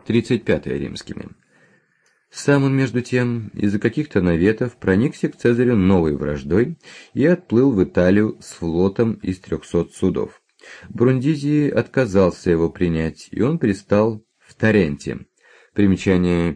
35 римскими. Сам он, между тем, из-за каких-то наветов проникся к Цезарю новой враждой и отплыл в Италию с флотом из 300 судов. Брундизий отказался его принять, и он пристал в Таренте. Примечание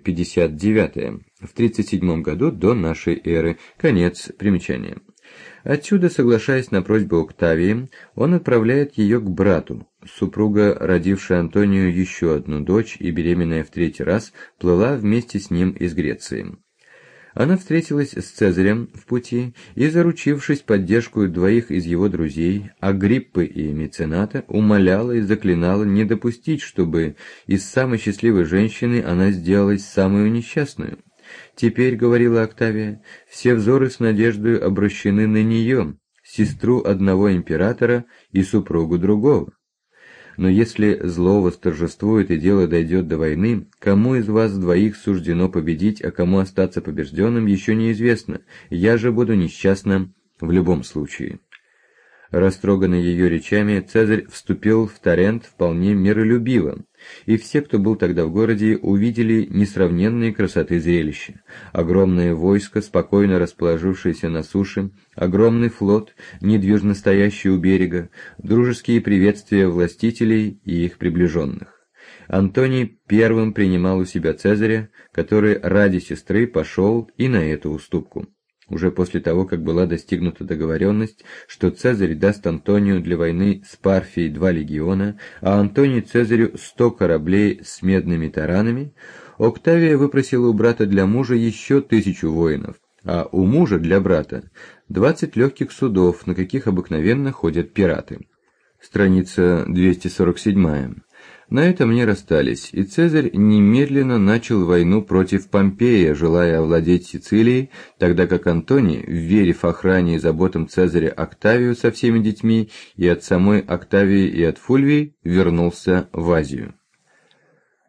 59. В 37 году до нашей эры. Конец примечания. Отсюда, соглашаясь на просьбу Октавии, он отправляет ее к брату. Супруга, родившая Антонию еще одну дочь и беременная в 3-й раз, плыла вместе с ним из Греции. Она встретилась с Цезарем в пути и, заручившись поддержкой 2 из его друзей, Агриппы и Мецената, умоляла и заклинала не допустить, чтобы из самой счастливой женщины она сделалась самую несчастную. «Теперь, — говорила Октавия, — все взоры с надеждой обращены на нее, сестру одного императора и супругу другого. Но если зло восторжествует и дело дойдет до войны, кому из вас 2 суждено победить, а кому остаться побежденным, еще неизвестно. Я же буду несчастна в любом случае». Растроганный ее речами, Цезарь вступил в Тарент вполне миролюбиво, и все, кто был тогда в городе, увидели несравненные красоты зрелища. Огромное войско, спокойно расположившееся на суше, огромный флот, недвижно стоящий у берега, дружеские приветствия властителей и их приближенных. Антоний первым принимал у себя Цезаря, который ради сестры пошел и на эту уступку. Уже после того, как была достигнута договоренность, что Цезарь даст Антонию для войны с Парфией 2 легиона, а Антоний Цезарю 100 кораблей с медными таранами, Октавия выпросила у брата для мужа еще 1000 воинов, а у мужа для брата 20 легких судов, на каких обыкновенно ходят пираты. Страница 247. На этом они расстались, и Цезарь немедленно начал войну против Помпея, желая овладеть Сицилией, тогда как Антоний, вверив охране и заботам Цезаря Октавию со всеми детьми, и от самой Октавии и от Фульвии, вернулся в Азию.